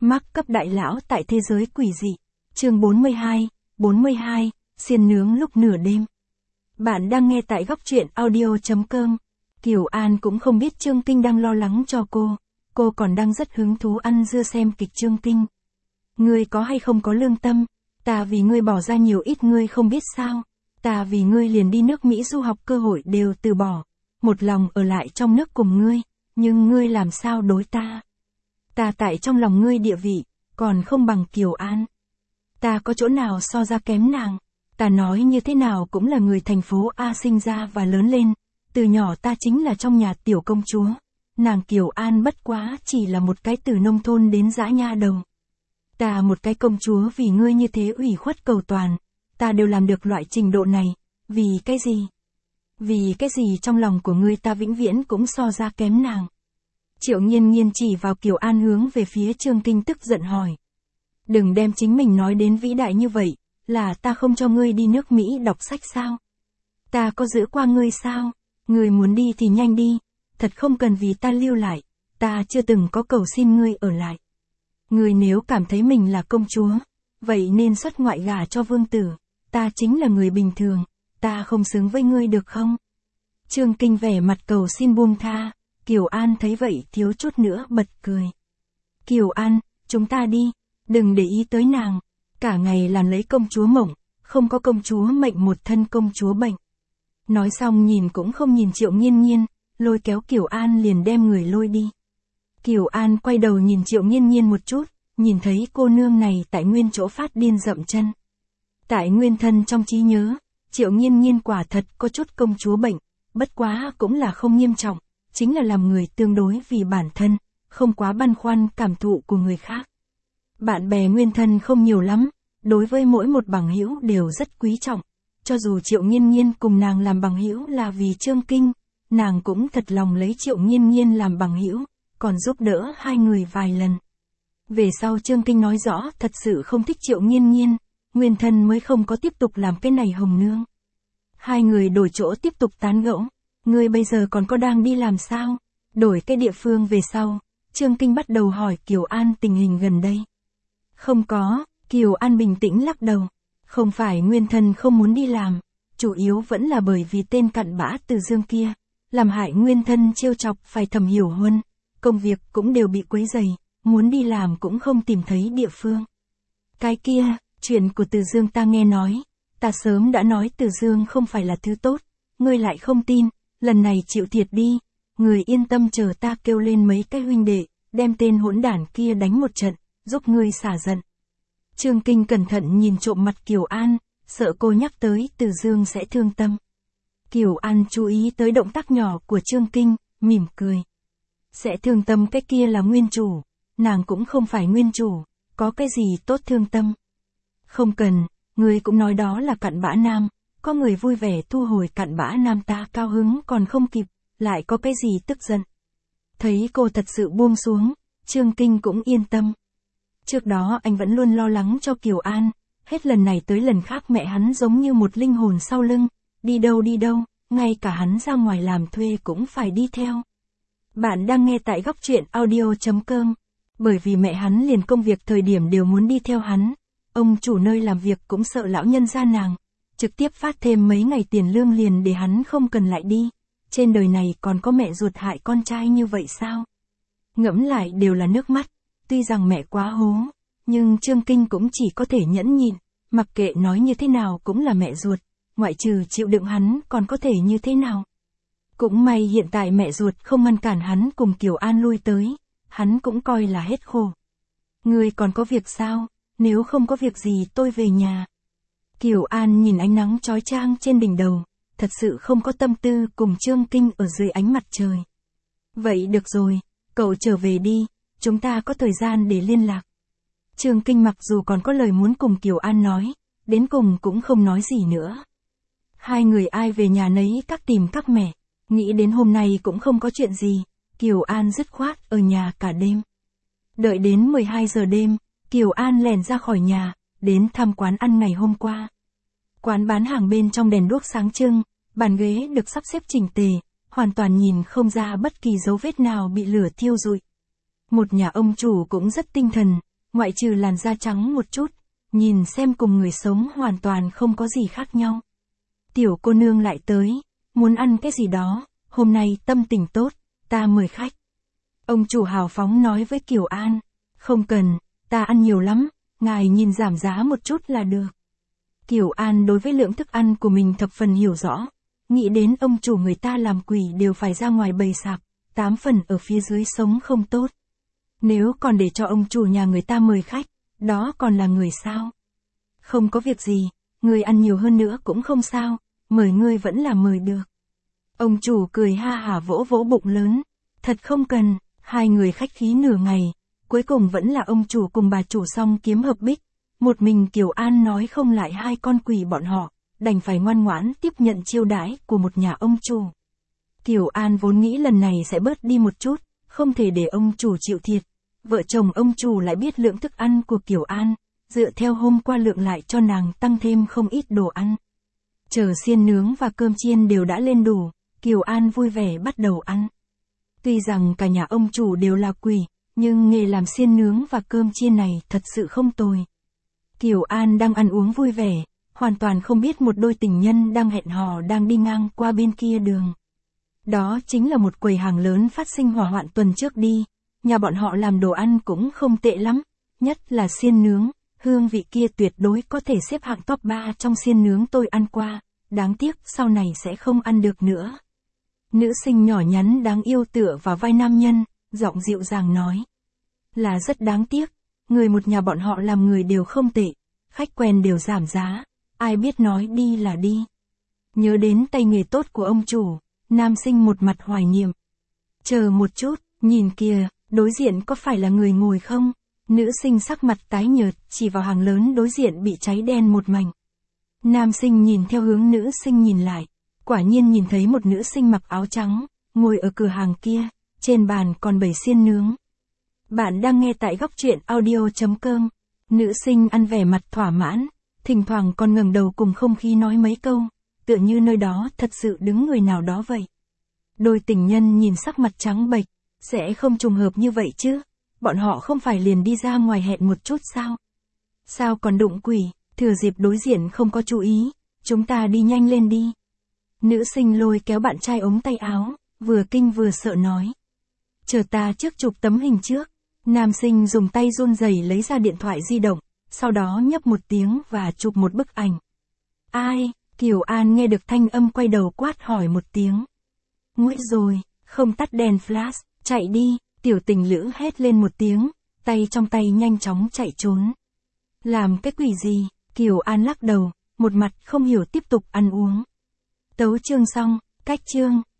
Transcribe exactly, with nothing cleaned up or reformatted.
Mác cấp đại lão tại thế giới quỷ dị. Chương bốn mươi hai, bốn mươi hai, xiên nướng lúc nửa đêm. Bạn đang nghe tại góc truyện audio chấm com. Kiều An cũng không biết Trương Kinh đang lo lắng cho cô, cô còn đang rất hứng thú ăn dưa xem kịch Trương Kinh. Ngươi có hay không có lương tâm, ta vì ngươi bỏ ra nhiều ít ngươi không biết sao, ta vì ngươi liền đi nước Mỹ du học cơ hội đều từ bỏ, một lòng ở lại trong nước cùng ngươi, nhưng ngươi làm sao đối ta? Ta tại trong lòng ngươi địa vị, còn không bằng Kiều An. Ta có chỗ nào so ra kém nàng, ta nói như thế nào cũng là người thành phố A sinh ra và lớn lên, từ nhỏ ta chính là trong nhà tiểu công chúa, nàng Kiều An bất quá chỉ là một cái từ nông thôn đến dã nha đầu. Ta một cái công chúa vì ngươi như thế ủy khuất cầu toàn, ta đều làm được loại trình độ này, vì cái gì? Vì cái gì trong lòng của ngươi ta vĩnh viễn cũng so ra kém nàng? Triệu Nhiên Nhiên chỉ vào Kiều An hướng về phía Trương Kinh tức giận hỏi. Đừng đem chính mình nói đến vĩ đại như vậy, là ta không cho ngươi đi nước Mỹ đọc sách sao? Ta có giữ qua ngươi sao? Ngươi muốn đi thì nhanh đi, thật không cần vì ta lưu lại, ta chưa từng có cầu xin ngươi ở lại. Ngươi nếu cảm thấy mình là công chúa, vậy nên xuất ngoại gả cho vương tử, ta chính là người bình thường, ta không xứng với ngươi được không? Trương Kinh vẻ mặt cầu xin buông tha, Kiều An thấy vậy thiếu chút nữa bật cười. Kiều An, chúng ta đi, đừng để ý tới nàng, cả ngày làm lấy công chúa mộng, không có công chúa mệnh một thân công chúa bệnh. Nói xong nhìn cũng không nhìn Triệu Nhiên Nhiên, lôi kéo Kiều An liền đem người lôi đi. Kiều An quay đầu nhìn Triệu Nhiên Nhiên một chút, nhìn thấy cô nương này tại nguyên chỗ phát điên dậm chân. Tại nguyên thân trong trí nhớ, Triệu Nhiên Nhiên quả thật có chút công chúa bệnh, bất quá cũng là không nghiêm trọng, chính là làm người tương đối vì bản thân, không quá băn khoăn cảm thụ của người khác. Bạn bè nguyên thân không nhiều lắm, đối với mỗi một bằng hữu đều rất quý trọng, cho dù Triệu Nhiên Nhiên cùng nàng làm bằng hữu là vì Trương Kinh, nàng cũng thật lòng lấy Triệu Nhiên Nhiên làm bằng hữu, còn giúp đỡ hai người vài lần. Về sau Trương Kinh nói rõ thật sự không thích Triệu Nhiên Nhiên, nguyên thân mới không có tiếp tục làm cái này hồng nương. Hai người đổi chỗ tiếp tục tán gẫu, ngươi bây giờ còn có đang đi làm sao? Đổi cái địa phương về sau, Trương Kinh bắt đầu hỏi Kiều An tình hình gần đây. Không có, Kiều An bình tĩnh lắc đầu, không phải nguyên thân không muốn đi làm, chủ yếu vẫn là bởi vì tên cặn bã Từ Dương kia, làm hại nguyên thân trêu chọc phải Thẩm Hiểu Huân, công việc cũng đều bị quấy rầy, muốn đi làm cũng không tìm thấy địa phương. Cái kia, chuyện của Từ Dương ta nghe nói, ta sớm đã nói Từ Dương không phải là thứ tốt, ngươi lại không tin, lần này chịu thiệt đi, người yên tâm chờ ta kêu lên mấy cái huynh đệ, đem tên hỗn đản kia đánh một trận, giúp ngươi xả giận. Trương Kinh cẩn thận nhìn trộm mặt Kiều An, sợ cô nhắc tới Từ Dương sẽ thương tâm. Kiều An chú ý tới động tác nhỏ của Trương Kinh, mỉm cười. Sẽ thương tâm cái kia là nguyên chủ, nàng cũng không phải nguyên chủ, có cái gì tốt thương tâm. Không cần, ngươi cũng nói đó là cặn bã nam, có người vui vẻ thu hồi cặn bã nam ta cao hứng còn không kịp, lại có cái gì tức giận. Thấy cô thật sự buông xuống, Trương Kinh cũng yên tâm. Trước đó anh vẫn luôn lo lắng cho Kiều An, hết lần này tới lần khác mẹ hắn giống như một linh hồn sau lưng, đi đâu đi đâu, ngay cả hắn ra ngoài làm thuê cũng phải đi theo. Bạn đang nghe tại góc truyện audio chấm com, bởi vì mẹ hắn liền công việc thời điểm đều muốn đi theo hắn, ông chủ nơi làm việc cũng sợ lão nhân gia nàng, trực tiếp phát thêm mấy ngày tiền lương liền để hắn không cần lại đi, trên đời này còn có mẹ ruột hại con trai như vậy sao? Ngẫm lại đều là nước mắt. Tuy rằng mẹ quá hố, nhưng Trương Kinh cũng chỉ có thể nhẫn nhịn, mặc kệ nói như thế nào cũng là mẹ ruột, ngoại trừ chịu đựng hắn còn có thể như thế nào. Cũng may hiện tại mẹ ruột không ngăn cản hắn cùng Kiều An lui tới, hắn cũng coi là hết khổ. Ngươi còn có việc sao? Nếu không có việc gì tôi về nhà. Kiều An nhìn ánh nắng chói chang trên đỉnh đầu, thật sự không có tâm tư cùng Trương Kinh ở dưới ánh mặt trời. Vậy được rồi, cậu trở về đi. Chúng ta có thời gian để liên lạc. Trương Kinh mặc dù còn có lời muốn cùng Kiều An nói, đến cùng cũng không nói gì nữa. Hai người ai về nhà nấy các tìm các mẹ, nghĩ đến hôm nay cũng không có chuyện gì, Kiều An dứt khoát ở nhà cả đêm. Đợi đến mười hai giờ đêm, Kiều An lẻn ra khỏi nhà, đến thăm quán ăn ngày hôm qua. Quán bán hàng bên trong đèn đuốc sáng trưng, bàn ghế được sắp xếp chỉnh tề, hoàn toàn nhìn không ra bất kỳ dấu vết nào bị lửa thiêu rụi. Một nhà ông chủ cũng rất tinh thần, ngoại trừ làn da trắng một chút, nhìn xem cùng người sống hoàn toàn không có gì khác nhau. Tiểu cô nương lại tới, muốn ăn cái gì đó, hôm nay tâm tình tốt, ta mời khách. Ông chủ hào phóng nói với Kiều An, không cần, ta ăn nhiều lắm, ngài nhìn giảm giá một chút là được. Kiều An đối với lượng thức ăn của mình thập phần hiểu rõ, nghĩ đến ông chủ người ta làm quỷ đều phải ra ngoài bày sạp, tám phần ở phía dưới sống không tốt. Nếu còn để cho ông chủ nhà người ta mời khách, đó còn là người sao? Không có việc gì, người ăn nhiều hơn nữa cũng không sao, mời ngươi vẫn là mời được. Ông chủ cười ha hả vỗ vỗ bụng lớn, thật không cần, hai người khách khí nửa ngày, cuối cùng vẫn là ông chủ cùng bà chủ song kiếm hợp bích. Một mình Kiều An nói không lại hai con quỷ bọn họ, đành phải ngoan ngoãn tiếp nhận chiêu đãi của một nhà ông chủ. Kiều An vốn nghĩ lần này sẽ bớt đi một chút, không thể để ông chủ chịu thiệt. Vợ chồng ông chủ lại biết lượng thức ăn của Kiều An, dựa theo hôm qua lượng lại cho nàng tăng thêm không ít đồ ăn. Chờ xiên nướng và cơm chiên đều đã lên đủ, Kiều An vui vẻ bắt đầu ăn. Tuy rằng cả nhà ông chủ đều là quỷ, nhưng nghề làm xiên nướng và cơm chiên này thật sự không tồi. Kiều An đang ăn uống vui vẻ, hoàn toàn không biết một đôi tình nhân đang hẹn hò đang đi ngang qua bên kia đường. Đó chính là một quầy hàng lớn phát sinh hỏa hoạn tuần trước đi, nhà bọn họ làm đồ ăn cũng không tệ lắm, nhất là xiên nướng, hương vị kia tuyệt đối có thể xếp hạng top ba trong xiên nướng tôi ăn qua, đáng tiếc sau này sẽ không ăn được nữa. Nữ sinh nhỏ nhắn đáng yêu tựa vào vai nam nhân, giọng dịu dàng nói. Là rất đáng tiếc, người một nhà bọn họ làm người đều không tệ, khách quen đều giảm giá, ai biết nói đi là đi. Nhớ đến tay nghề tốt của ông chủ, nam sinh một mặt hoài niệm. Chờ một chút, nhìn kìa, đối diện có phải là người ngồi không? Nữ sinh sắc mặt tái nhợt, chỉ vào hàng lớn đối diện bị cháy đen một mảnh. Nam sinh nhìn theo hướng nữ sinh nhìn lại, quả nhiên nhìn thấy một nữ sinh mặc áo trắng, ngồi ở cửa hàng kia, trên bàn còn bày xiên nướng. Bạn đang nghe tại góc truyện audio chấm com. Nữ sinh ăn vẻ mặt thỏa mãn, thỉnh thoảng còn ngẩng đầu cùng không khí nói mấy câu, tựa như nơi đó thật sự đứng người nào đó vậy. Đôi tình nhân nhìn sắc mặt trắng bệch, sẽ không trùng hợp như vậy chứ, bọn họ không phải liền đi ra ngoài hẹn một chút sao? Sao còn đụng quỷ, thừa dịp đối diện không có chú ý, chúng ta đi nhanh lên đi. Nữ sinh lôi kéo bạn trai ống tay áo, vừa kinh vừa sợ nói. Chờ ta trước chụp tấm hình trước. Nam sinh dùng tay run rẩy lấy ra điện thoại di động, sau đó nhấp một tiếng và chụp một bức ảnh. Ai? Kiều An nghe được thanh âm quay đầu quát hỏi một tiếng. Nguội rồi, không tắt đèn flash, chạy đi, tiểu tình lữ hét lên một tiếng, tay trong tay nhanh chóng chạy trốn. Làm cái quỷ gì? Kiều An lắc đầu, một mặt không hiểu tiếp tục ăn uống. Tấu chương xong, cách chương.